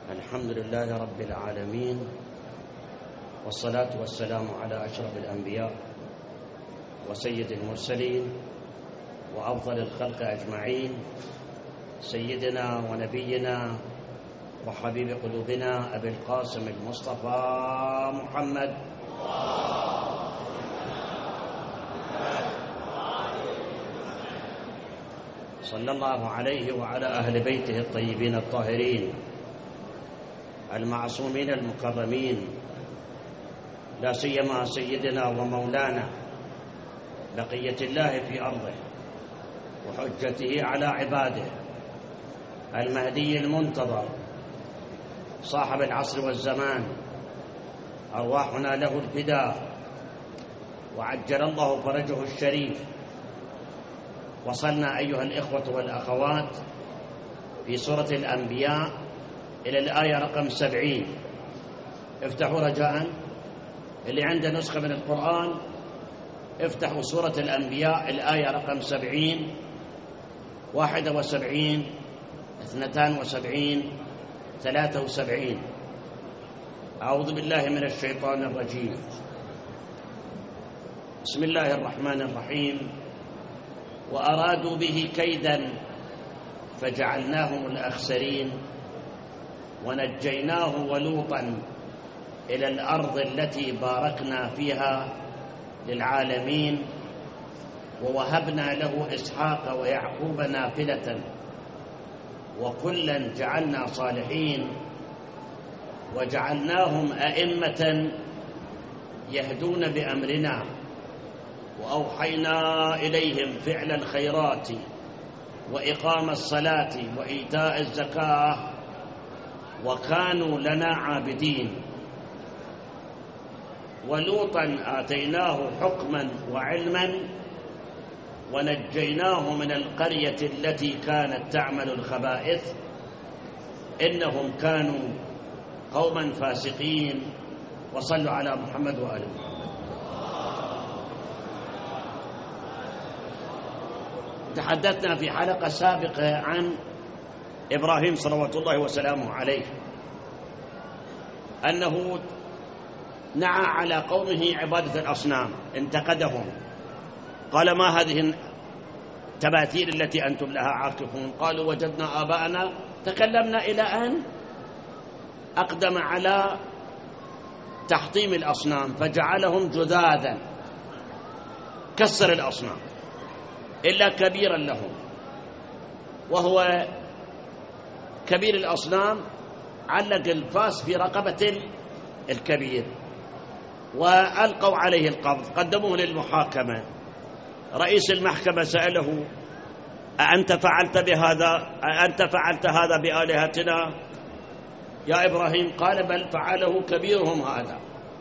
الحمد لله رب العالمين، والصلاة والسلام على أشرف الأنبياء وسيد المرسلين وأفضل الخلق أجمعين، سيدنا ونبينا وحبيب قلوبنا أبي القاسم المصطفى محمد صلى الله عليه وعلى أهل بيته الطيبين الطاهرين المعصومين المكرمين، لا سيما سيدنا ومولانا بقية الله في أرضه وحجته على عباده المهدي المنتظر صاحب العصر والزمان، أرواحنا له الفداء وعجل الله فرجه الشريف. وصلنا أيها الإخوة والأخوات في سورة الأنبياء إلى الآية رقم 70. افتحوا رجاء، اللي عنده نسخة من القرآن افتحوا سورة الأنبياء الآية رقم 70 71 72 73. أعوذ بالله من الشيطان الرجيم. بسم الله الرحمن الرحيم. وأرادوا به كيدا فجعلناهم الأخسرين ونجيناه ولوطا إلى الأرض التي باركنا فيها للعالمين ووهبنا له إسحاق ويعقوب نافلة وكلا جعلنا صالحين وجعلناهم أئمة يهدون بأمرنا وأوحينا إليهم فعل الخيرات وإقام الصلاة وإيتاء الزكاة وكانوا لنا عابدين. ولوطا آتيناه حكما وعلما ونجيناه من القرية التي كانت تعمل الخبائث إنهم كانوا قوما فاسقين. وصلوا على محمد وآله محمد. تحدثنا في حلقة سابقة عن إبراهيم صلوات الله وسلامه عليه، أنه نعى على قومه عبادة الأصنام، انتقدهم، قال: ما هذه التماثيل التي أنتم لها عاكفون؟ قالوا: وجدنا آباءنا تكلمنا، إلى أن أقدم على تحطيم الأصنام فجعلهم جذاذا، كسر الأصنام إلا كبيرا لهم، وهو كبير الأصنام علق الفاس في رقبة الكبير وألقوا عليه القبض، قدموه للمحاكمة. رئيس المحكمة سأله: أأنت فعلت هذا بآلهتنا يا إبراهيم؟ قال: بل فعله كبيرهم هذا.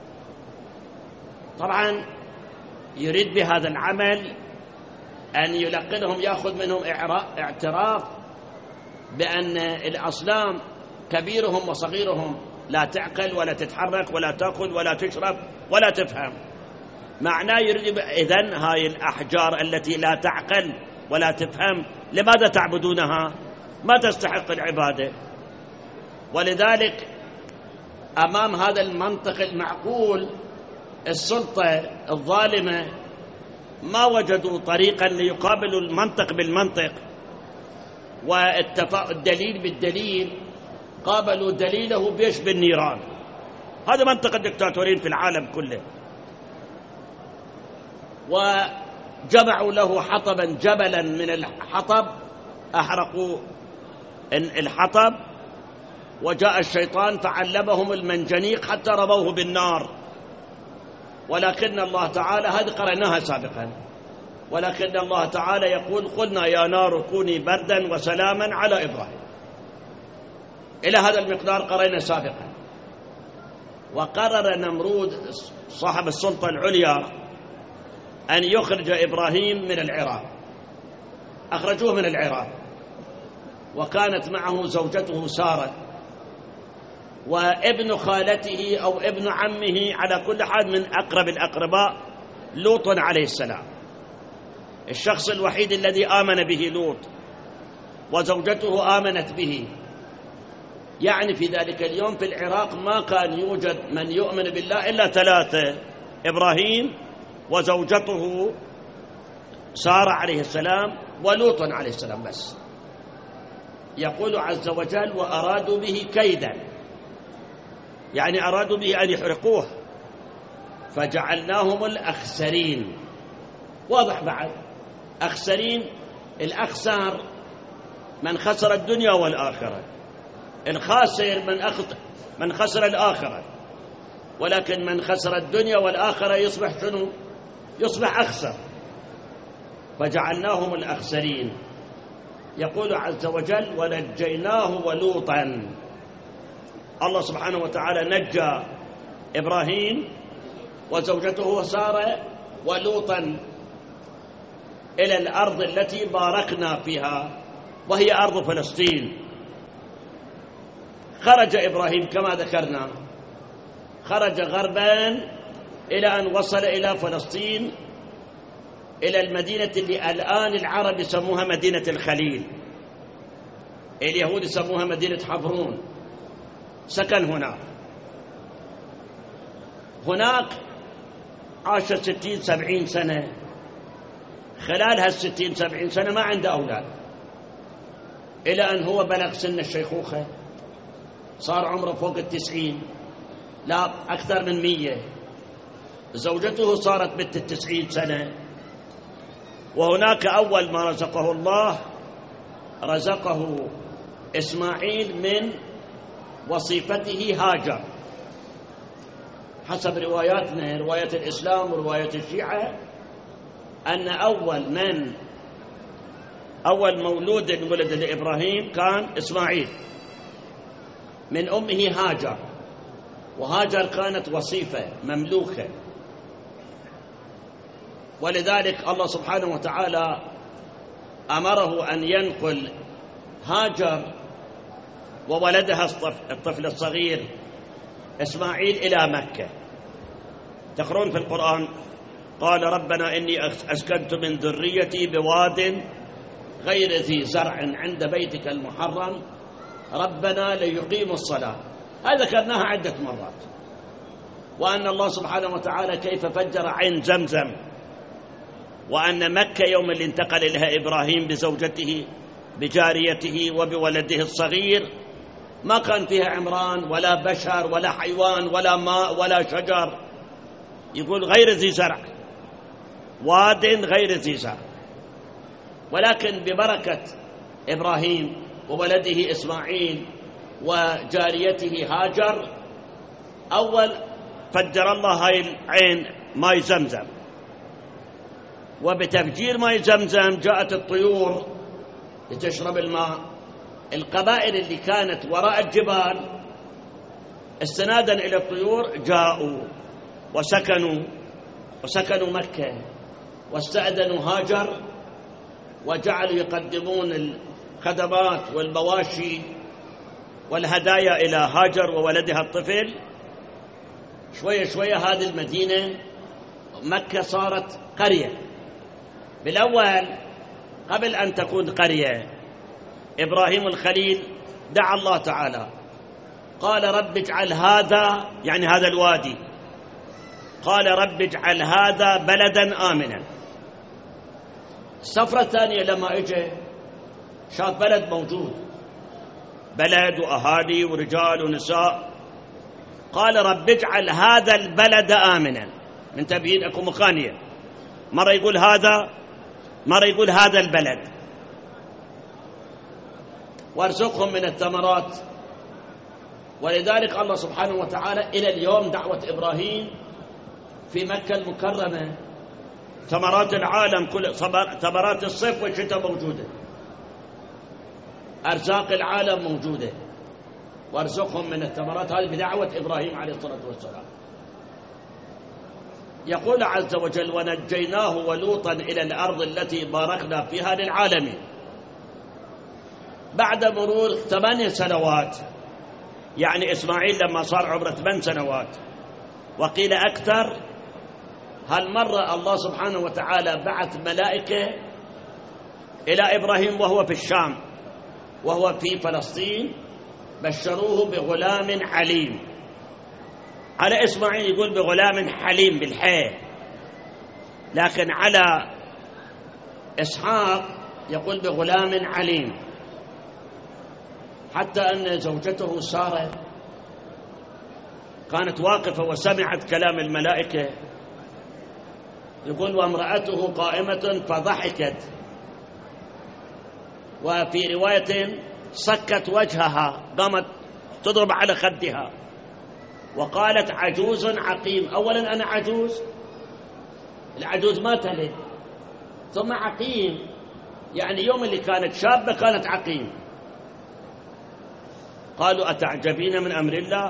طبعا يريد بهذا العمل أن يلقنهم، يأخذ منهم اعتراف بأن الأصنام كبيرهم وصغيرهم لا تعقل ولا تتحرك ولا تأكل ولا تشرب ولا تفهم. معناه يريد إذن هاي الأحجار التي لا تعقل ولا تفهم لماذا تعبدونها؟ ما تستحق العبادة. ولذلك أمام هذا المنطق المعقول السلطة الظالمة ما وجدوا طريقا ليقابلوا المنطق بالمنطق والدليل بالدليل، قابلوا دليله بيش بالنيران. هذا منطق الدكتاتورين في العالم كله. وجمعوا له حطبا، جبلا من الحطب، أحرقوا الحطب، وجاء الشيطان فعلمهم المنجنيق حتى رموه بالنار. ولكن الله تعالى، هذه قرأناها سابقا، ولكن الله تعالى يقول: قلنا يا نار كوني بردا وسلاما على إبراهيم. إلى هذا المقدار قرأنا سابقا. وقرر نمرود صاحب السلطة العليا أن يخرج إبراهيم من العراق. أخرجوه من العراق، وكانت معه زوجته سارة وابن خالته أو ابن عمه، على كل حال من أقرب الأقرباء، لوط عليه السلام. الشخص الوحيد الذي آمن به لوط وزوجته آمنت به، يعني في ذلك اليوم في العراق ما كان يوجد من يؤمن بالله إلا 3: إبراهيم وزوجته سارة عليه السلام ولوط عليه السلام بس. يقول عز وجل: وأرادوا به كيدا، يعني أرادوا به أن يحرقوه فجعلناهم الأخسرين. واضح بعد أخسرين، الأخسر من خسر الدنيا والآخرة، الخاسر من خسر الآخرة، ولكن من خسر الدنيا والآخرة يصبح شنو؟ يصبح أخسر. فجعلناهم الأخسرين. يقول عز وجل: ونجيناه ولوطا. الله سبحانه وتعالى نجى إبراهيم وزوجته سارة ولوطا إلى الأرض التي باركنا فيها، وهي أرض فلسطين. خرج إبراهيم كما ذكرنا، خرج غربا إلى أن وصل إلى فلسطين، إلى المدينة اللي الآن العرب يسموها مدينة الخليل، اليهود يسموها مدينة حبرون. سكن هناك عاش 60-70 سنة. خلال هال60-70 سنة ما عنده أولاد، إلى أن هو بلغ سن الشيخوخة، صار عمره فوق 90، لا أكثر من 100. زوجته صارت بنت 90 سنة. وهناك أول ما رزقه الله رزقه إسماعيل من وصيفته هاجر، حسب رواياتنا، رواية الإسلام ورواية الشيعة، أن أول مولود ولد لإبراهيم كان إسماعيل من أمه هاجر، وهاجر كانت وصيفة مملوكة، ولذلك الله سبحانه وتعالى أمره أن ينقل هاجر وولدها الطفل الصغير إسماعيل إلى مكة. تقرون في القرآن: قال ربنا إني أسكنت من ذريتي بواد غير ذي زرع عند بيتك المحرم ربنا ليقيموا الصلاة. هذا ذكرناها عدة مرات. وأن الله سبحانه وتعالى كيف فجر عين زمزم، وأن مكة يوم اللي انتقل إليها إبراهيم بزوجته بجاريته وبولده الصغير ما كان فيها عمران ولا بشر ولا حيوان ولا ماء ولا شجر. يقول غير ذي زرع، واد غير ذي زرع. ولكن ببركة إبراهيم وولده إسماعيل وجاريته هاجر، أول فجر الله هاي العين ماء زمزم، وبتفجير ماء زمزم جاءت الطيور لتشرب الماء. القبائل اللي كانت وراء الجبال استنادا إلى الطيور جاءوا وسكنوا مكة، واستأذنوا هاجر، وجعلوا يقدمون الخدمات والمواشي والهدايا إلى هاجر وولدها الطفل. شوية شوية هذه المدينة مكة صارت قرية. بالأول قبل أن تكون قرية إبراهيم الخليل دعا الله تعالى، قال رب اجعل هذا، يعني هذا الوادي، قال رب اجعل هذا بلدا آمنا. السفرة الثانية لما اجى شاف بلد موجود، بلد وأهالي ورجال ونساء، قال رب اجعل هذا البلد آمنا. من تبيين أكو مخانية، مرة يقول هذا، مرة يقول هذا البلد. وارزقهم من الثمرات. ولذلك الله سبحانه وتعالى إلى اليوم دعوة إبراهيم في مكة المكرمة، ثمرات العالم كل ثمرات الصيف والشتاء موجودة، أرزاق العالم موجودة، وارزقهم من الثمرات. هذه بدعوة إبراهيم عليه الصلاة والسلام. يقول عز وجل: ونجيناه ولوطا إلى الأرض التي باركنا فيها للعالمين. بعد مرور 8 سنوات، يعني إسماعيل لما صار عمره 8 سنوات وقيل أكثر، هالمرة الله سبحانه وتعالى بعث ملائكة إلى إبراهيم وهو في الشام، وهو في فلسطين، بشروه بغلام عليم. على إسماعيل يقول بغلام حليم بالحاء، لكن على إسحاق يقول بغلام عليم. حتى أن زوجته سارة كانت واقفة وسمعت كلام الملائكة، يقول وامرأته قائمة فضحكت، وفي رواية صكت وجهها، قامت تضرب على خدها وقالت عجوز عقيم. أولا أنا عجوز، العجوز ما تلد، ثم عقيم يعني يوم اللي كانت شابة كانت عقيم. قالوا أتعجبين من أمر الله؟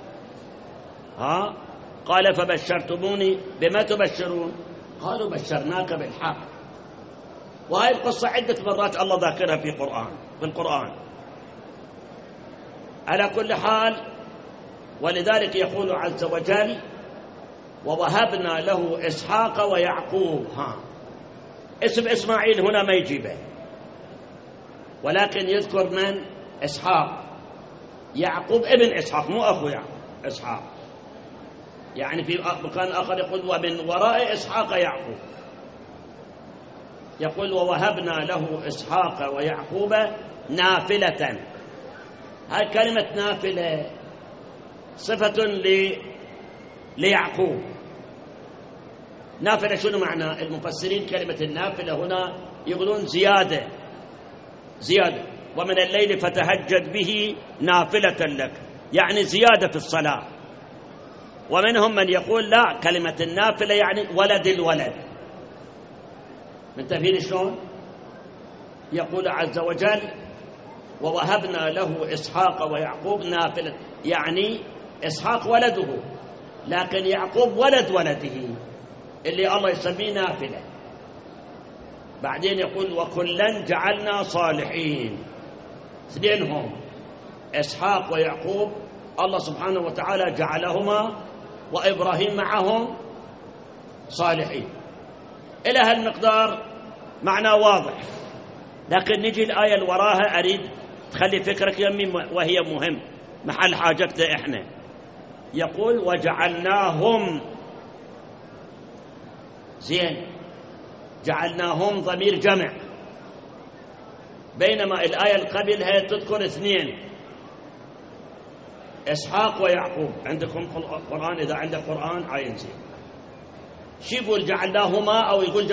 قال فبشرتموني بما تبشرون؟ قالوا بشرناك بالحق. وهذه القصة عدة مرات الله ذاكرها في القرآن. على كل حال، ولذلك يقول عز وجل ووهبنا له إسحاق ويعقوب. اسم إسماعيل هنا ما يجيبه، ولكن يذكر من؟ إسحاق. يعقوب ابن إسحاق مو أخو إسحاق، يعني في مكان آخر يقول ومن وراء إسحاق يعقوب. يقول ووهبنا له إسحاق ويعقوب نافلة. هاي كلمة نافلة صفة ليعقوب. نافلة شنو معنى؟ المفسرين كلمة النافلة هنا يقولون زيادة. ومن الليل فتهجد به نافلة لك، يعني زيادة في الصلاة. ومنهم من يقول لا، كلمة النافلة يعني ولد الولد. من تفهيم شلون؟ يقول عز وجل ووهبنا له إسحاق ويعقوب نافلة، يعني إسحاق ولده، لكن يعقوب ولد ولده اللي الله يسميه نافلة. بعدين يقول وكلا جعلنا صالحين. اثنينهم إسحاق ويعقوب الله سبحانه وتعالى جعلهما وإبراهيم معهم صالحين. إلى هالمقدار معنى واضح، لكن نجي الآية اللي وراها أريد تخلي فكرك يمي، وهي مهم محل حاجتنا إحنا. يقول وجعلناهم. زين، جعلناهم ضمير جمع، بينما الآية اللي قبلها تذكر اثنين إسحاق ويعقوب. عندكم قرآن؟ إذا عندك قرآن عين زين. شو يقول جعلناهما أو يقول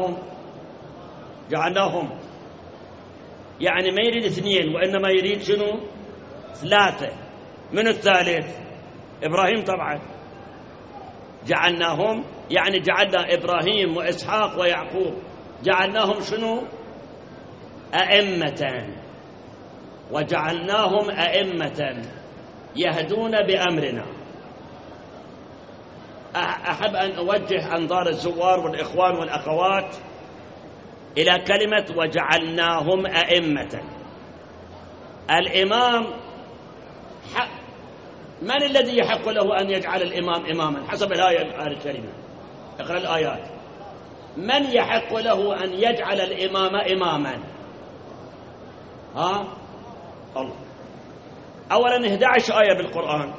جعلناهم؟ يعني ما يريد اثنين، وإنما يريد شنو؟ ثلاثة. من الثالث؟ إبراهيم طبعا. جعلناهم يعني جعلنا إبراهيم وإسحاق ويعقوب، جعلناهم شنو؟ أئمة. وجعلناهم أئمة يهدون بأمرنا. أحب أن أوجه أنظار الزوار والإخوان والأخوات إلى كلمة وجعلناهم أئمة. الإمام من الذي يحق له أن يجعل الإمام إماما حسب الآية الكريمة؟ اقرأ الآيات. من يحق له أن يجعل الإمام إماما؟ الله. أولا 11 آية بالقرآن،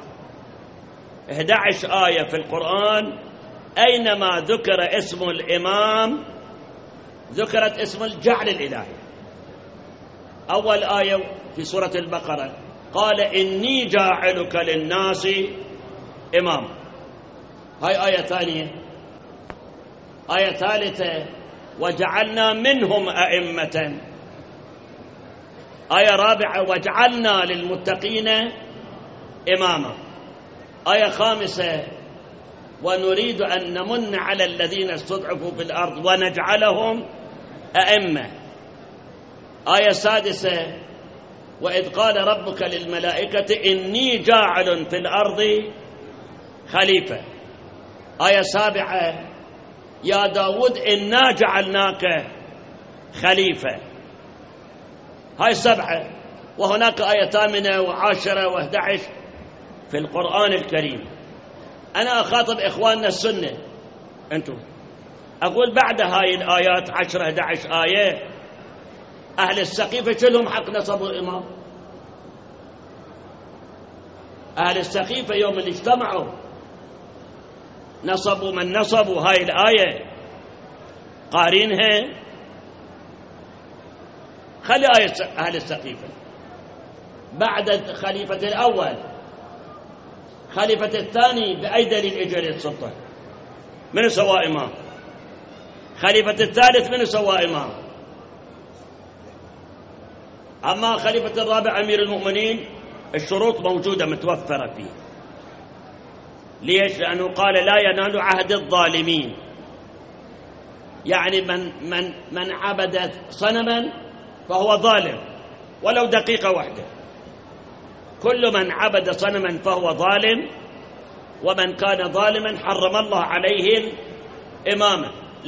11 آية في القرآن أينما ذكر اسم الإمام ذكرت اسم الجعل الإلهي. أول آية في سورة البقرة قال إني جاعلك للناس إمام. هاي آية ثانية. آية ثالثة وجعلنا منهم أئمة. آية رابعة وجعلنا للمتقين إماما. آية خامسة ونريد أن نمن على الذين استضعفوا في الأرض ونجعلهم أئمة. آية سادسة وإذ قال ربك للملائكة إني جاعل في الأرض خليفة. آية سابعة يا داود إنا جعلناك خليفة. هاي 7. وهناك آية 8 و10 و11 في القرآن الكريم. أنا أخاطب إخواننا السنة، أنتم أقول بعد هاي الآيات 10-11 آية أهل السقيفة كلهم حق نصبوا الإمام. أهل السقيفة يوم اللي اجتمعوا نصبوا من نصبوا هاي الآية قارينها. خلي آية أهل السقيفة بعد الخليفة الأول، خليفة الثاني بأي دليل إجا للسلطة؟ من سوى إمام. خليفة الثالث من سوى إمام. أما خليفة الرابع أمير المؤمنين الشروط موجودة متوفرة فيه. ليش؟ لأنه قال لا ينال عهد الظالمين، يعني من عبد صنما فهو ظالم ولو دقيقة واحدة. كل من عبد صنما فهو ظالم، ومن كان ظالما حرم الله عليه الإمامة.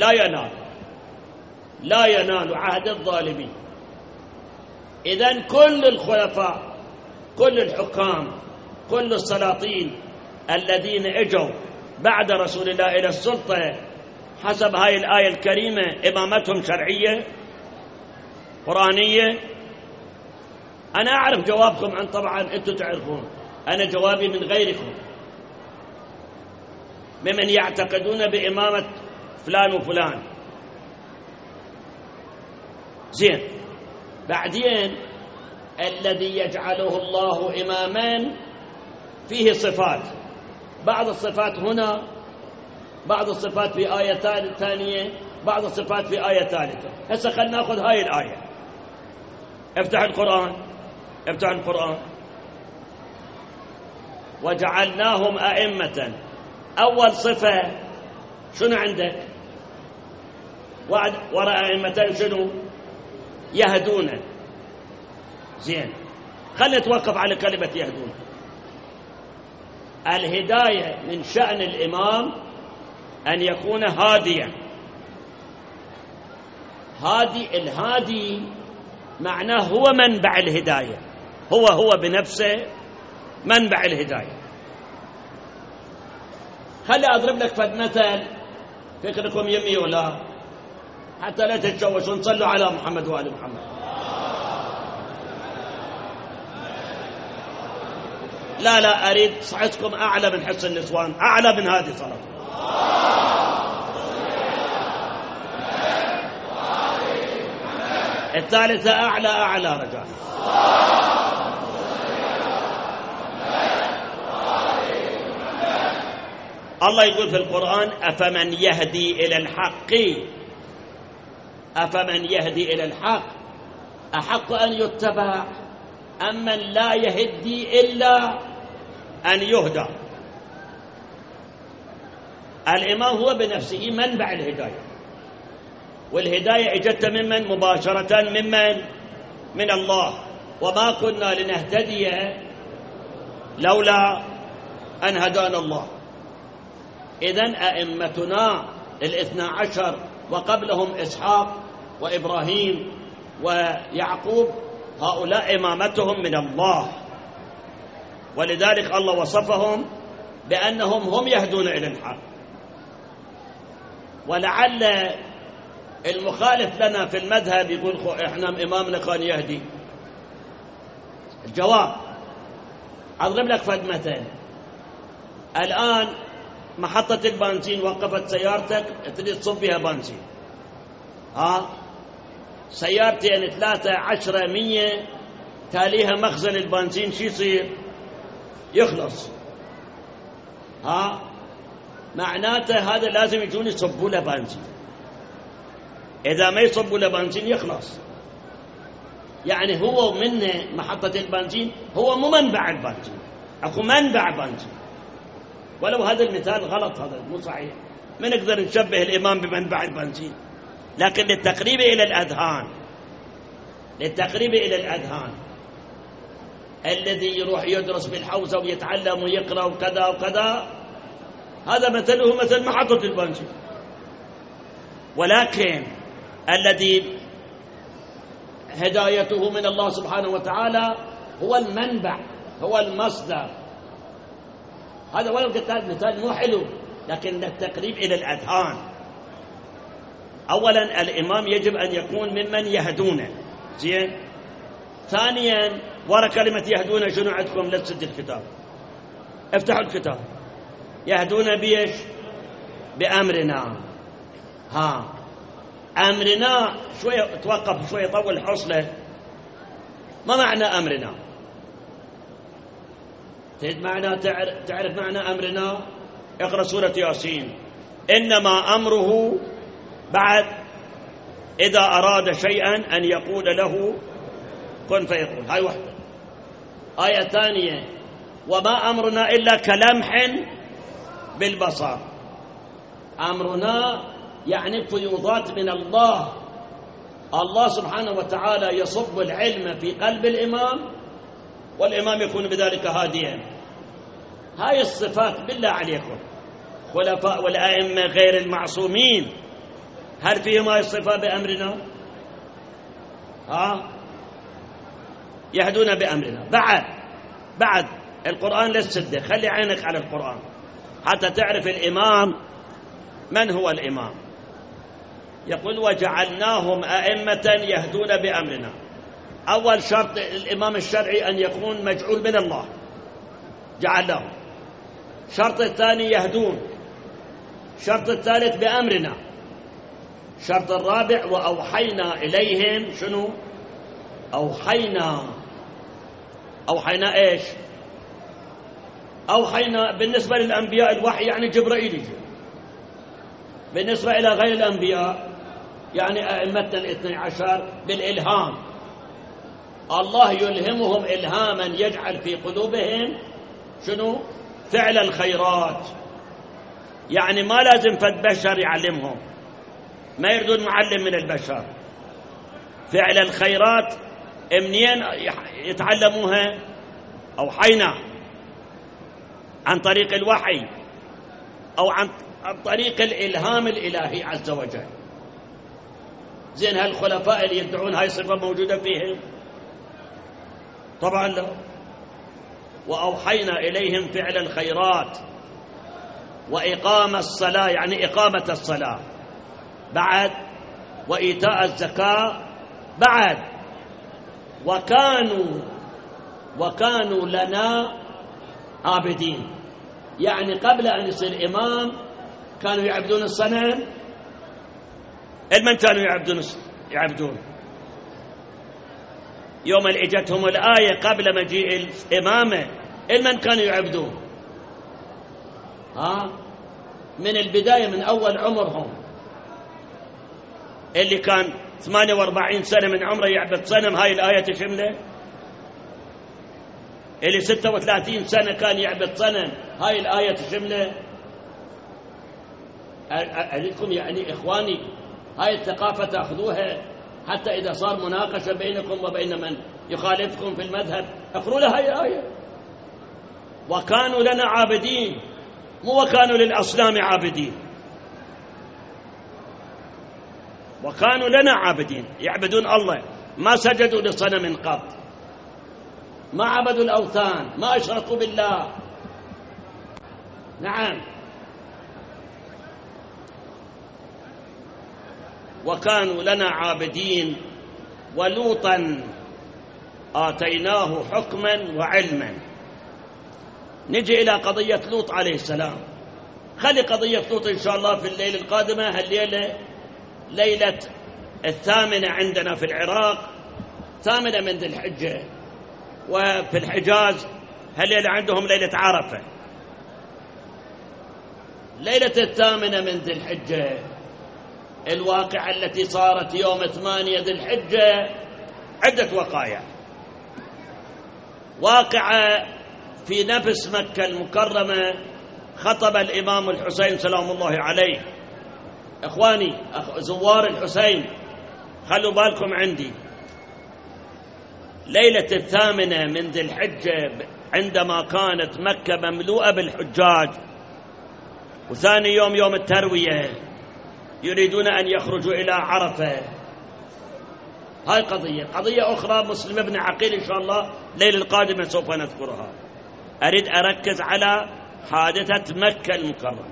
لا ينال عهد الظالمين. إذن كل الخلفاء، كل الحكام، كل السلاطين الذين اجوا بعد رسول الله إلى السلطة حسب هاي الآية الكريمة إمامتهم شرعية قرآنية. أنا أعرف جوابكم، عن طبعا أنتم تعرفون، أنا جوابي من غيركم ممن يعتقدون بإمامة فلان وفلان. زين، بعدين الذي يجعله الله إماما فيه صفات، بعض الصفات هنا، بعض الصفات في آية ثانية، بعض الصفات في آية ثالثة. هسه خلنا ناخذ هاي الآية. افتح القرآن. وجعلناهم أئمة. أول صفة شنو عندك؟ وراء أئمة شنو؟ يهدون. زين، خلنا نتوقف على كلمة يهدون. الهداية من شأن الإمام أن يكون هاديا. الهادي معناه هو منبع الهداية، هو بنفسه منبع الهداية. خلي أضرب لك فد مثل، فكركم يمي ولا حتى لا تتشوشون. صلوا على محمد وآل محمد. لا أريد صحتكم أعلى من حس النسوان، أعلى من هذه صلاة. الثالثة أعلى رجاء. الله يقول في القرآن أفمن يهدي إلى الحق أحق أن يتبع أم من لا يهدي إلا أن يهدى. الإمام هو بنفسه منبع الهداية، والهداية اجت ممن؟ مباشرة من الله. وما كنا لنهتدي لولا أن هدانا الله. إذن أئمتنا 12 وقبلهم إسحاق وإبراهيم ويعقوب، هؤلاء إمامتهم من الله، ولذلك الله وصفهم بأنهم هم يهدون إلى الحق. ولعل المخالف لنا في المذهب يقول إحنا إمامنا كان يهدي. الجواب أضرب لك فد مثل. الآن محطة البنزين وقفت سيارتك تريد تصب بها بنزين، سيارتين 3 10 100 تاليها مخزن البنزين، شو يصير؟ يخلص. معناته هذا لازم يجون يصبوا له بنزين، إذا ما يصبوا له بنزين يخلص. يعني هو من محطة البنزين هو مو منبع البنزين، أكو منبع بنزين. ولو هذا المثال غلط، هذا مو صحيح، ما نقدر نشبه الإمام بمنبع البنزين، لكن للتقريب إلى الأذهان الذي يروح يدرس بالحوزة ويتعلم ويقرأ وكذا وكذا، هذا مثله مثل محطة البنزين. ولكن الذي هدايته من الله سبحانه وتعالى هو المنبع، هو المصدر. هذا ولو قلت هذا مثال مو حلو، لكن للتقريب إلى الأذهان. أولا الإمام يجب أن يكون ممن يهدونه. زين. ثانيا ورا كلمة يهدونه شنو عندكم؟ لا تسد الكتاب. افتحوا الكتاب. يهدون بيش؟ بأمرنا. أمرنا شوية توقف، شوية طول حصله. ما معنى أمرنا؟ تريد معنى تعرف معنى أمرنا؟ اقرأ سورة ياسين. إنما أمره بعد إذا أراد شيئا أن يقول له كن فيكون. هاي واحدة. آية ثانية وما أمرنا إلا كلمح بالبصر. أمرنا يعني فيوضات من الله. الله سبحانه وتعالى يصب العلم في قلب الإمام والإمام يكون بذلك هاديا. هاي الصفات بالله عليكم خلفاء والأئمة غير المعصومين هل فيهم هاي الصفات بأمرنا؟ يهدون بأمرنا. بعد القرآن للسدة. خلي عينك على القرآن حتى تعرف الإمام من هو الإمام. يقول وجعلناهم أئمة يهدون بأمرنا. أول شرط الإمام الشرعي أن يكون مجعول من الله، جعلناهم. شرط الثاني يهدون. شرط الثالث بأمرنا. شرط الرابع وأوحينا إليهم. شنو أوحينا إيش؟ أوحينا بالنسبة للأنبياء الوحي يعني جبرائيل يجي. بالنسبة إلى غير الأنبياء يعني أئمتنا الاثني عشر بالإلهام. الله يلهمهم إلهاما يجعل في قلوبهم شنو؟ فعل الخيرات. يعني ما لازم فد بشر يعلمهم، ما يردون معلم من البشر. فعل الخيرات منين يتعلموها؟ أوحينا عن طريق الوحي أو عن طريق الإلهام الإلهي عز وجل. زين هالخلفاء اللي يدعون هاي الصفة موجودة فيهم؟ طبعا لا. وأوحينا إليهم فعل الخيرات وإقام الصلاة يعني إقامة الصلاة بعد، وإيتاء الزكاة بعد، وكانوا لنا عابدين. يعني قبل أن يصير إمام كانوا يعبدون الصنم. من كانوا يعبدون يوم اللي اجتهم الآية قبل مجيء الإمامة من كانوا يعبدون؟ من البداية من أول عمرهم. اللي كان 48 سنة من عمره يعبد صنم هاي الآية تشمله. اللي 36 سنة كان يعبد صنم هاي الآية تشمله. أريدكم يعني إخواني هاي الثقافة تأخذوها حتى إذا صار مناقشة بينكم وبين من يخالفكم في المذهب اقروا له هاي الآية. وكانوا لنا عابدين، مو وكانوا للأصنام عابدين. وكانوا لنا عابدين يعبدون الله، ما سجدوا لصنم قط، ما عبدوا الأوثان، ما أشركوا بالله. نعم. وكانوا لنا عابدين. ولوطا آتيناه حكما وعلما. نجي إلى قضية لوط عليه السلام. خلي قضية لوط إن شاء الله في الليلة القادمة. هالليلة ليلة 8 عندنا في العراق، 8 من ذي الحجة، وفي الحجاز هالليلة عندهم ليلة عرفة. ليلة 8 من ذي الحجة الواقعة التي صارت يوم 8 ذي الحجة عدة وقائع. واقعة في نفس مكة المكرمة خطب الإمام الحسين سلام الله عليه. إخواني زوار الحسين خلوا بالكم عندي. ليلة 8 من ذي الحجة عندما كانت مكة مملوءة بالحجاج، وثاني يوم التروية يريدون أن يخرجوا إلى عرفة. هاي قضية أخرى مسلم بن عقيل إن شاء الله ليلة القادمة سوف نذكرها. أريد أركز على حادثة مكة المكرمة.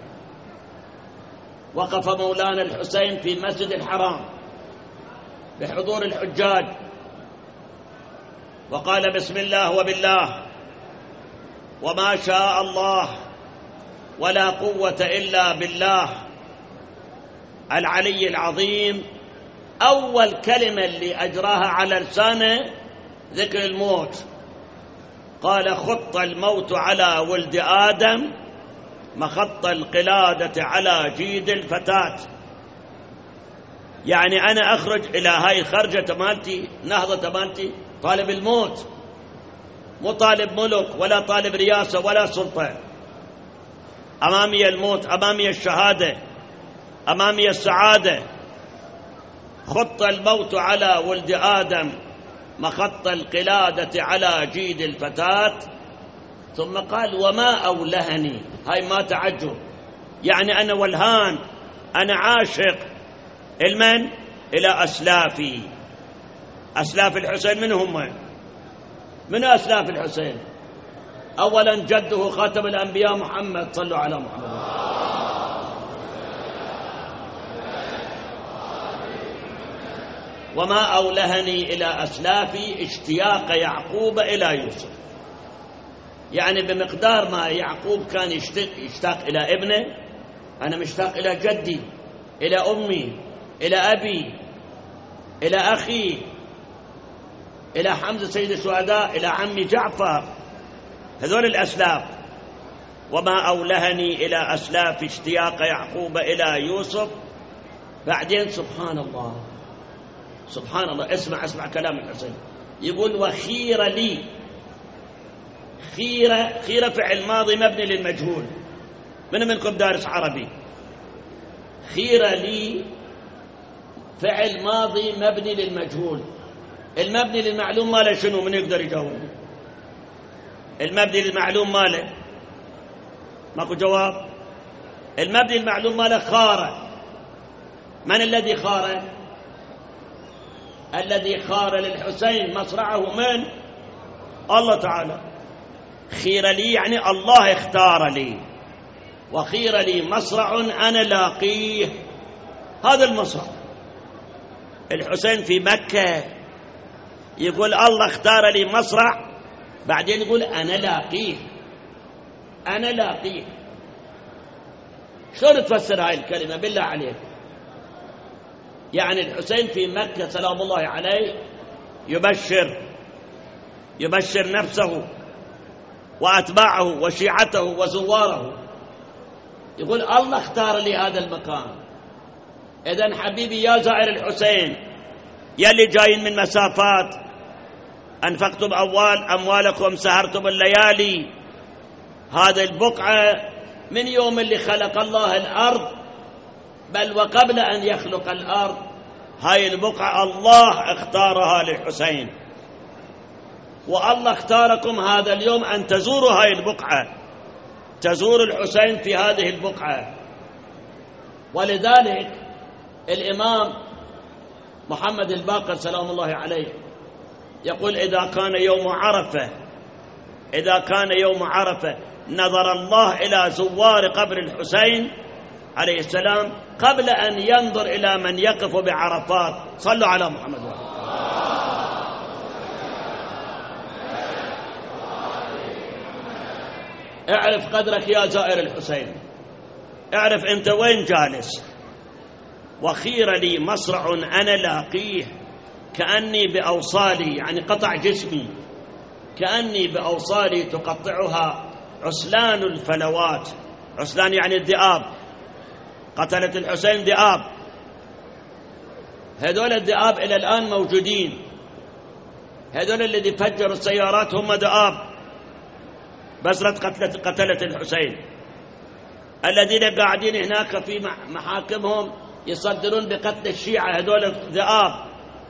وقف مولانا الحسين في المسجد الحرام بحضور الحجاج وقال بسم الله وبالله وما شاء الله ولا قوة إلا بالله العلي العظيم. أول كلمة اللي أجراها على لسانه ذكر الموت. قال خط الموت على ولد آدم مخط القلادة على جيد الفتاة. يعني أنا أخرج إلى هاي الخرجة مالتي، نهضة مالتي، طالب الموت، مو طالب ملك ولا طالب رياسة ولا سلطة. أمامي الموت، أمامي الشهادة، أمامي السعادة. خط الموت على ولد آدم مخط القلادة على جيد الفتاة. ثم قال وما أولهني، هاي ما تعجب، يعني أنا ولهان، أنا عاشق المن إلى أسلافي. أسلاف الحسين من هم؟ من أسلاف الحسين؟ أولا جده خاتم الأنبياء محمد، صلوا على محمد. وما أولهني إلى أسلافي اشتياق يعقوب إلى يوسف. يعني بمقدار ما يعقوب كان يشتاق إلى ابنه، أنا مشتاق إلى جدي، إلى أمي، إلى أبي، إلى أخي، إلى حمزة سيد الشهداء، إلى عمي جعفر، هذول الأسلاف. وما أولهني إلى أسلاف اشتياق يعقوب إلى يوسف. بعدين سبحان الله، سبحان الله، اسمع كلام الحسين. يقول وخير لي. خيرة فعل ماضي مبني للمجهول. من منكم دارس عربي؟ خير لي فعل ماضي مبني للمجهول. المبني للمعلوم ماله شنو؟ من يقدر يجاوب؟ المبني للمعلوم ماله ماكو جواب. المبني للمعلوم ماله خار. من الذي خار؟ الذي خار للحسين مصرعه من الله تعالى. خير لي يعني الله اختار لي، وخير لي مصرع أنا لاقيه. هذا المصرع. الحسين في مكة يقول الله اختار لي مصرع، بعدين يقول أنا لاقيه، أنا لاقيه. شلون تفسر هاي الكلمة بالله عليك؟ يعني الحسين في مكة سلام الله عليه يبشر نفسه وأتباعه وشيعته وزواره، يقول الله اختار لي هذا المكان. إذن حبيبي يا زائر الحسين، يلي جايين من مسافات، أنفقتم أموالكم، سهرتم الليالي، هذا البقعة من يوم اللي خلق الله الأرض، بل وقبل أن يخلق الأرض، هاي البقعة الله اختارها للحسين. والله اختاركم هذا اليوم أن تزوروا هاي البقعة، تزور الحسين في هذه البقعة. ولذلك الإمام محمد الباقر سلام الله عليه يقول إذا كان يوم عرفة نظر الله إلى زوار قبر الحسين عليه السلام قبل أن ينظر إلى من يقف بعرفات. صلوا على محمد. اعرف قدرك يا زائر الحسين، اعرف أنت وين جالس. وخير لي مصرع أنا لاقيه كأني بأوصالي، يعني قطع جسمي، كأني بأوصالي تقطعها عسلان الفلوات. عسلان يعني الذئاب، قتلت الحسين ذئاب. هذول الذئاب إلى الآن موجودين، هذول الذي فجروا السيارات هم ذئاب بسرت قتلت الحسين. الذين قاعدين هناك في محاكمهم يصدرون بقتل الشيعة، هذول ذئاب.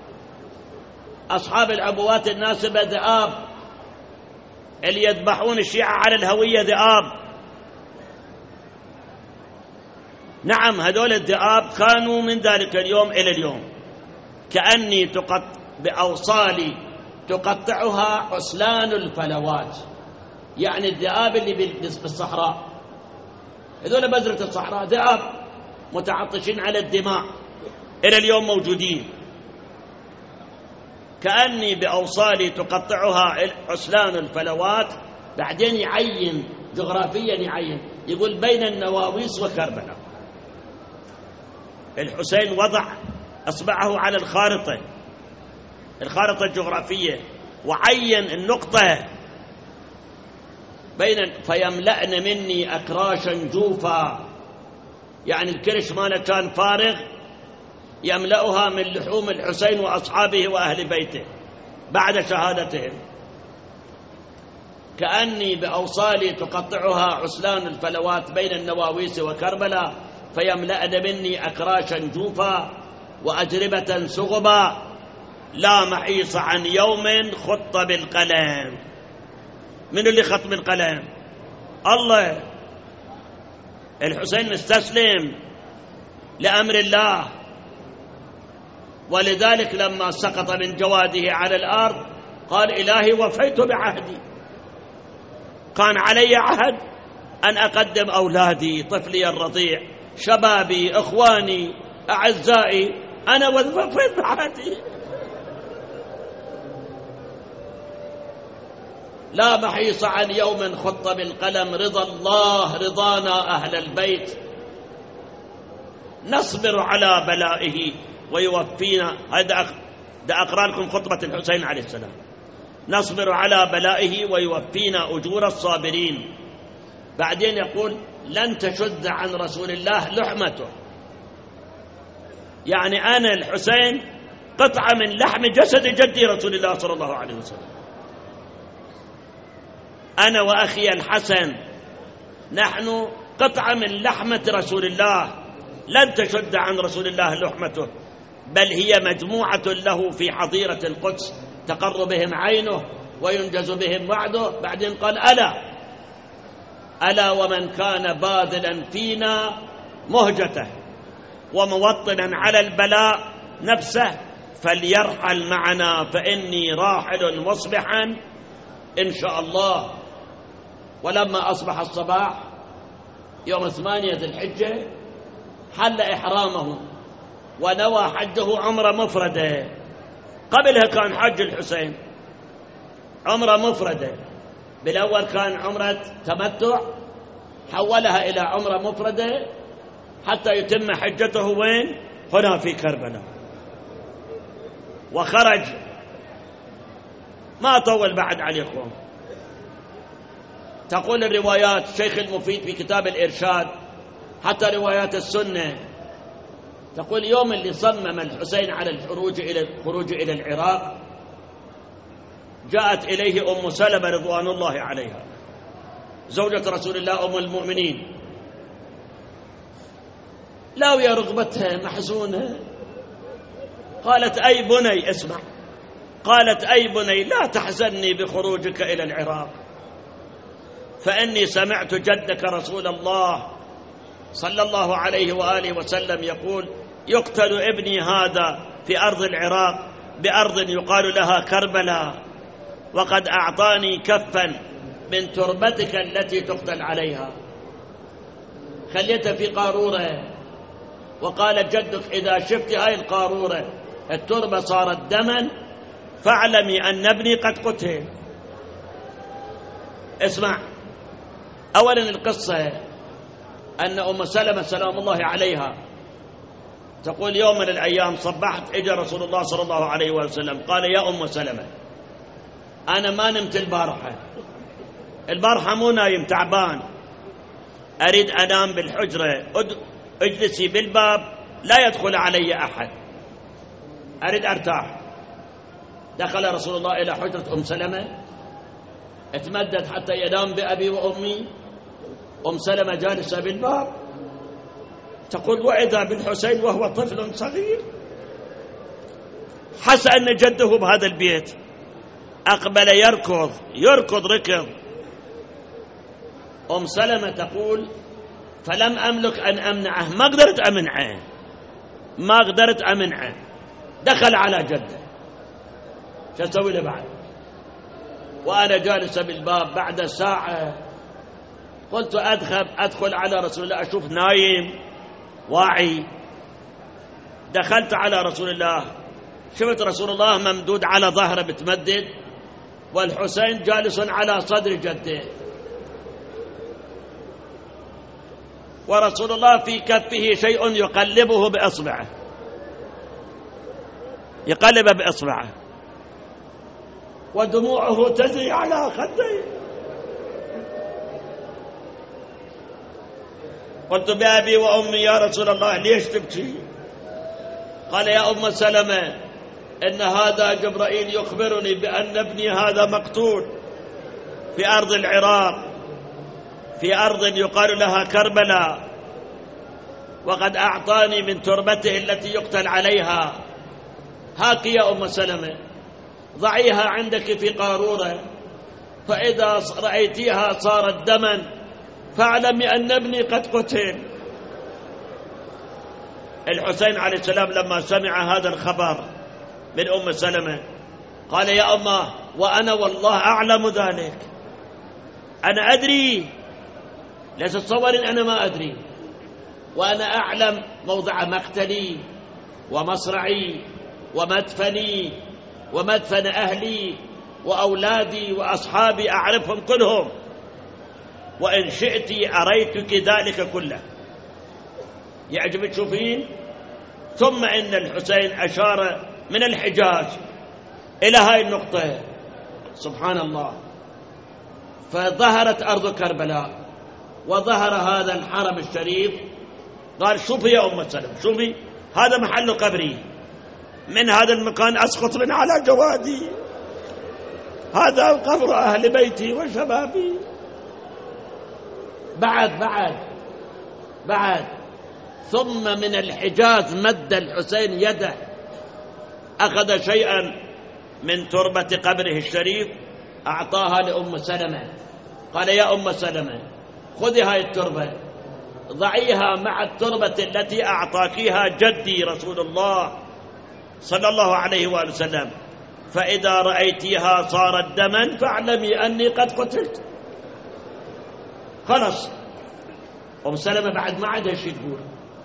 أصحاب العبوات الناسبة ذئاب، اللي يذبحون الشيعة على الهوية ذئاب. نعم، هذول الذئاب كانوا من ذلك اليوم إلى اليوم. كأني بأوصالي تقطعها عسلان الفلوات، يعني الذئاب اللي بالصحراء، هذول بذرة الصحراء ذئاب متعطشين على الدماء، إلى اليوم موجودين. كأني بأوصالي تقطعها عسلان الفلوات بعدين يعين جغرافيا، يعين يقول بين النواويس وكربلاء. الحسين وضع أصبعه على الخارطة الجغرافية وعين النقطة فيملأن مني أكراشا جوفا، يعني الكرش ماله كان فارغ يملأها من لحوم الحسين وأصحابه وأهل بيته بعد شهادتهم، كأني بأوصالي تقطعها عسلان الفلوات بين النواويس وكربلاء، فيملأن مني أكراشا جوفا وأجربة سغبا، لا محيص عن يوم خط بالقلم. من اللي خط بالقلم؟ الله. الحسين مستسلم لأمر الله، ولذلك لما سقط من جواده على الأرض قال إلهي وفيت بعهدي، كان علي عهد أن أقدم أولادي، طفلي الرضيع، شبابي، إخواني، أعزائي، أنا وفيت بعهدي. لا محيص عن يوم خط بالقلم، رضا الله رضانا أهل البيت، نصبر على بلائه ويوفينا. هذا أقرأ لكم خطبة الحسين عليه السلام. نصبر على بلائه ويوفينا أجور الصابرين. بعدين يقول لن تشذ عن رسول الله لحمته، يعني أنا الحسين قطعة من لحم جسد جدي رسول الله صلى الله عليه وسلم، أنا وأخي الحسن نحن قطعة من لحمة رسول الله، لن تشد عن رسول الله لحمته، بل هي مجموعة له في حظيرة القدس تقر بهم عينه وينجز بهم وعده. بعدين قال ألا ومن كان باذلا فينا مهجته وموطنا على البلاء نفسه فليرحل معنا فإني راحل مصبحا إن شاء الله. ولما أصبح الصباح يوم 8 ذي الحجة حل إحرامه ونوى حجه عمرة مفردة. قبلها كان حج الحسين عمرة مفردة، بالأول كان عمرة تمتع، حولها إلى عمرة مفردة حتى يتم حجته وين؟ هنا في كربلاء. وخرج، ما طول بعد عليكم. تقول الروايات الشيخ المفيد في كتاب الإرشاد، حتى روايات السنة، تقول يوم اللي صمم الحسين على الخروج إلى العراق جاءت إليه أم سلمة رضوان الله عليها زوجة رسول الله أم المؤمنين، لاوية رغبتها محزونة، قالت أي بني، اسمع، قالت أي بني لا تحزني بخروجك إلى العراق، فإني سمعت جدك رسول الله صلى الله عليه وآله وسلم يقول يقتل ابني هذا في أرض العراق بأرض يقال لها كربلاء، وقد أعطاني كفا من تربتك التي تقتل عليها، خليتها في قارورة، وقال جدك إذا شفت هاي القارورة التربة صارت دما فاعلمي أن ابني قد قتل. اسمع، أولا القصة أن أم سلمة سلام الله عليها تقول يوم من الأيام صبحت إجا رسول الله صلى الله عليه وسلم قال يا أم سلمة أنا ما نمت البارحة مو نايم، تعبان، أريد أنام بالحجرة، اجلسي بالباب لا يدخل علي أحد، أريد أرتاح. دخل رسول الله إلى حجرة أم سلمة، اتمدد حتى ينام بأبي وأمي، أم سلمة جالسة بالباب، تقول وإذا بالحسين وهو طفل صغير، حس أن جده بهذا البيت، أقبل يركض ركض. أم سلمة تقول فلم أملك أن أمنعه، ما قدرت أمنعه، دخل على جده، شو أسوي له بعد؟ وأنا جالسة بالباب بعد ساعة قلت أدخل على رسول الله أشوف نايم واعي. دخلت على رسول الله، شفت رسول الله ممدود على ظهره بتمدد، والحسين جالس على صدر جده، ورسول الله في كفه شيء يقلبه بإصبعه، يقلب بإصبعه، ودموعه تجري على خديه. قلت بأبي وأمي يا رسول الله ليش تبكي؟ قال يا أم سلمة إن هذا جبرائيل يخبرني بأن ابني هذا مقتول في أرض العراق، في أرض يقال لها كربلاء، وقد أعطاني من تربته التي يقتل عليها. هاك يا أم سلمة ضعيها عندك في قارورة، فإذا رأيتيها صارت دما فاعلمي أن ابني قد قتل. الحسين عليه السلام لما سمع هذا الخبر من أم سلمة قال يا أمه وأنا والله أعلم ذلك، أنا أدري، لا تتصورين أنا ما أدري، وأنا أعلم موضع مقتلي ومصرعي ومدفني ومدفن أهلي وأولادي وأصحابي، أعرفهم كلهم، وإن شئت أريتك ذلك كله. يعجبك تشوفين؟ ثم إن الحسين أشار من الحجاز إلى هاي النقطة، سبحان الله، فظهرت أرض كربلاء وظهر هذا الحرم الشريف. قال شوفي يا أم سلمة، شوفي هذا محل قبري، من هذا المكان أسقط من على جوادي، هذا قبر أهل بيتي وشبابي. بعد ثم من الحجاز مد الحسين يده، أخذ شيئا من تربة قبره الشريف أعطاها لأم سلمة. قال يا أم سلمة خذي هاي التربة ضعيها مع التربة التي أعطاكيها جدي رسول الله صلى الله عليه وآله وسلم، فإذا رأيتيها صارت دما فاعلمي أني قد قتلت. خلص أم سلمة بعد ما عندها شيء تقول.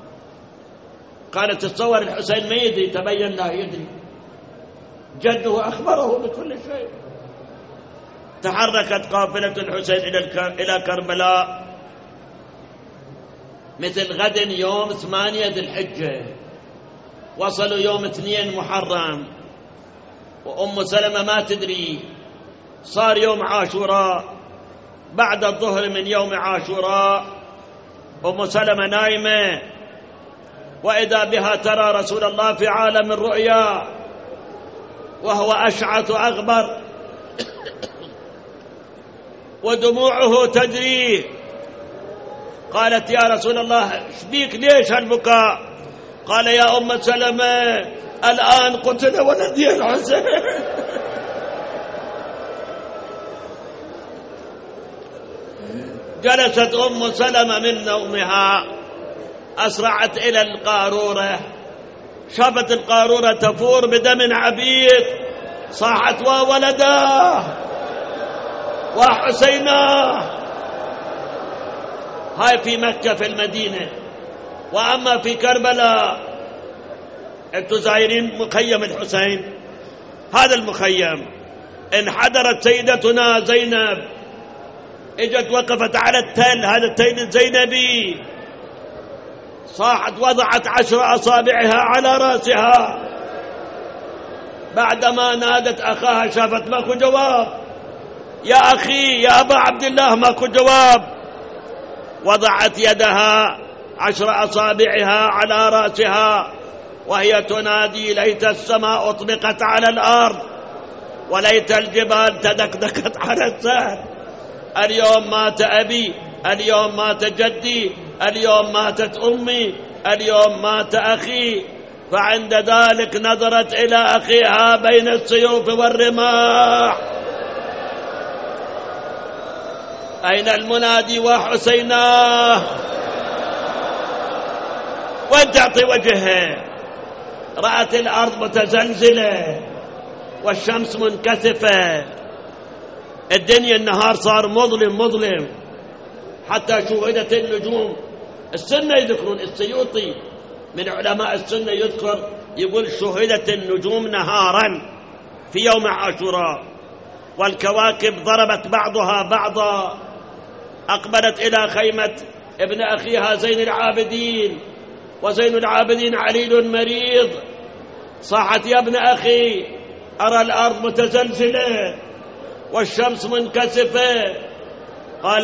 قالت تصور الحسين ما يدري، تبين لا يدري، جده أخبره بكل شيء. تحركت قافلة الحسين إلى كربلاء مثل غد يوم 8 ذي الحجة، وصلوا يوم 2 محرم، وأم سلمة ما تدري. صار يوم عاشوراء، بعد الظهر من يوم عاشوراء أم سلمة نايمة، وإذا بها ترى رسول الله في عالم الرؤيا وهو أشعث أغبر ودموعه تجري. قالت يا رسول الله ايش بيك، ليش هالبكاء؟ قال يا أم سلمة الآن قتل ولدي الحسين. جلست أم سلمة من نومها، أسرعت إلى القارورة، شافت القارورة تفور بدم عبيد، صاحت وولداه وحسيناه. هاي في مكة في المدينة. وأما في كربلاء أنتم زايرين مخيم الحسين، هذا المخيم انحدرت سيدتنا زينب، اجت وقفت على التل، هذا التل الزينبي، صاحت وضعت 10 أصابعها على رأسها، بعدما نادت أخاها شافت ماكو جواب، يا أخي يا أبا عبد الله ماكو جواب، وضعت يدها 10 أصابعها على رأسها وهي تنادي ليت السماء أطبقت على الأرض وليت الجبال تدكدكت على السهل. اليوم مات أبي، اليوم مات جدي، اليوم ماتت أمي، اليوم مات أخي. فعند ذلك نظرت إلى أخيها بين السيوف والرماح، أين المنادي وحسيناه؟ وين تعطي وجهها؟ رأت الأرض متزلزلة والشمس منكسفة، الدنيا النهار صار مظلم، حتى شوهدت النجوم. السنة يذكرون، السيوطي من علماء السنة يذكر يقول شوهدت النجوم نهارا في يوم عاشوراء، والكواكب ضربت بعضها بعضا، أقبلت إلى خيمة ابن أخيها زين العابدين، وزين العابدين عليل مريض. صاحت: يا ابن أخي، أرى الأرض متزلزلة والشمس منكسفة. قال: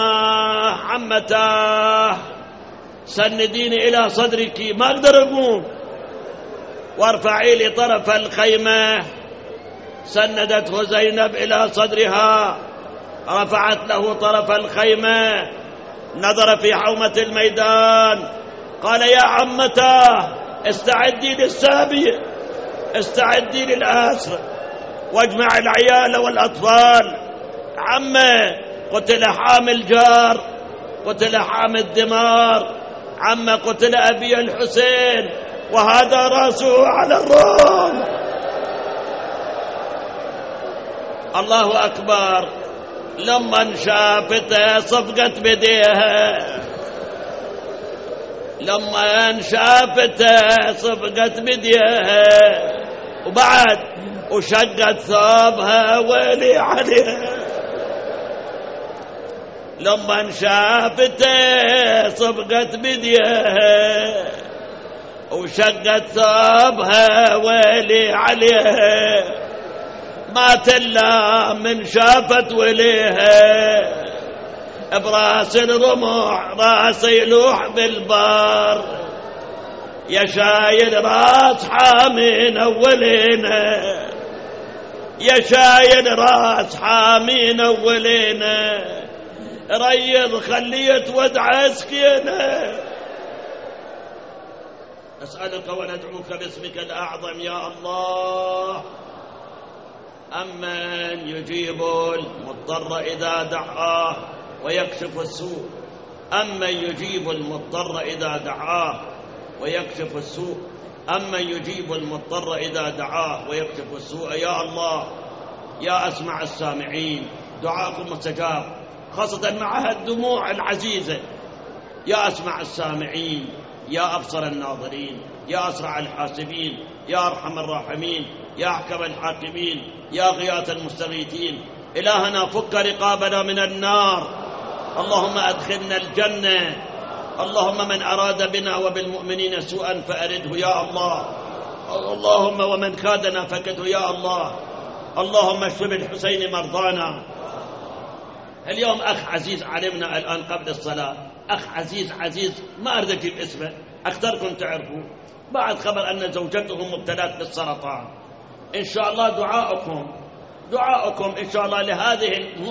عمتاه سنديني إلى صدرك، ما أقدر أقوم، وارفعي لي طرف الخيمة. سندته زينب إلى صدرها، رفعت له طرف الخيمة، نظر في حومة الميدان، قال: يا عمتاه استعدي للسابية، استعدي للآسر، واجمع العيال والأطفال. عمه قتل حامي الجار، قتل حامي الدمار، عمه قتل أبي الحسين، وهذا رأسه على الروم. الله أكبر. لما شافته صفقت بديها، لما شافته صفقت بديها، وبعد وشقت ثوبها ويلي عليها. لما شافته صفقت بديها وشقت ثوبها ويلي عليها. مات إلا من شافت وليها، براس الرمح راس يلوح بالبار. يا شايل راس حامين أولينا، يا شايل راس حامين أولينا، ريض خليت ودع سكينة. أسألك وندعوك باسمك الأعظم يا الله، أمن يجيب المضطر إذا دعاه ويكشف السوء، أمن يجيب المضطر إذا دعاه ويكشف السوء، أمن يجيب المضطر إذا دعاه ويكشف السوء. يا الله، يا أسمع السامعين، دعاءكم مستجاب، خاصة مع الدموع العزيزة. يا أسمع السامعين، يا أبصر الناظرين، يا أسرع الحاسبين، يا أرحم الراحمين، يا أحكم الحاكمين، يا غياث المستغيثين. إلهنا فك رقابنا من النار، اللهم أدخلنا الجنة. اللهم من أراد بنا وبالمؤمنين سوءا فأرده يا الله، اللهم ومن كادنا فكده يا الله. اللهم اشف بالحسين مرضانا. اليوم أخ عزيز علمنا الآن قبل الصلاة، أخ عزيز ما أريد أجيب اسمه، أكثركم تعرفوا، بعد خبر أن زوجته مبتلاة بالسرطان. إن شاء الله دعاؤكم إن شاء الله لهذه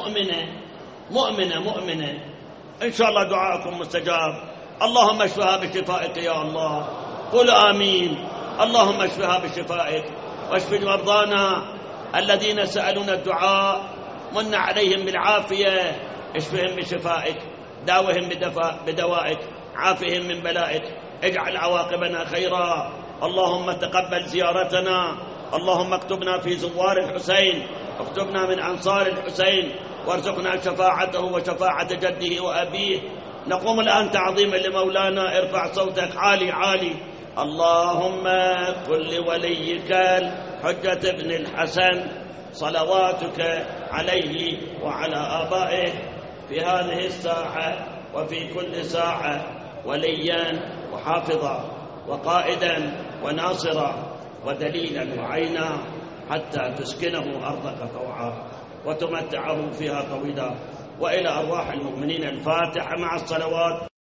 المؤمنة إن شاء الله دعاؤكم مستجاب. اللهم اشفها بشفائك يا الله، قل آمين. اللهم اشفها بشفائك، واشف مرضانا الذين سألون الدعاء، من عليهم بالعافية، اشفهم بشفائك، داوهم بدوائك، عافهم من بلائك، اجعل عواقبنا خيرا. اللهم تقبل زيارتنا، اللهم اكتبنا في زوار الحسين، اكتبنا من أنصار الحسين، وارزقنا شفاعته وشفاعة جده وأبيه. نقوم الآن تعظيما لمولانا. ارفع صوتك عالي عالي. اللهم كن لوليك الحجة بن الحسن صلواتك عليه وعلى آبائه في هذه الساعة وفي كل ساعة وليا وحافظا وقائدا وناصرا ودليلا وعينا، حتى تسكنه أرضك طوعا وتمتعه فيها طويلا. وإلى أرواح المؤمنين الفاتحة مع الصلوات.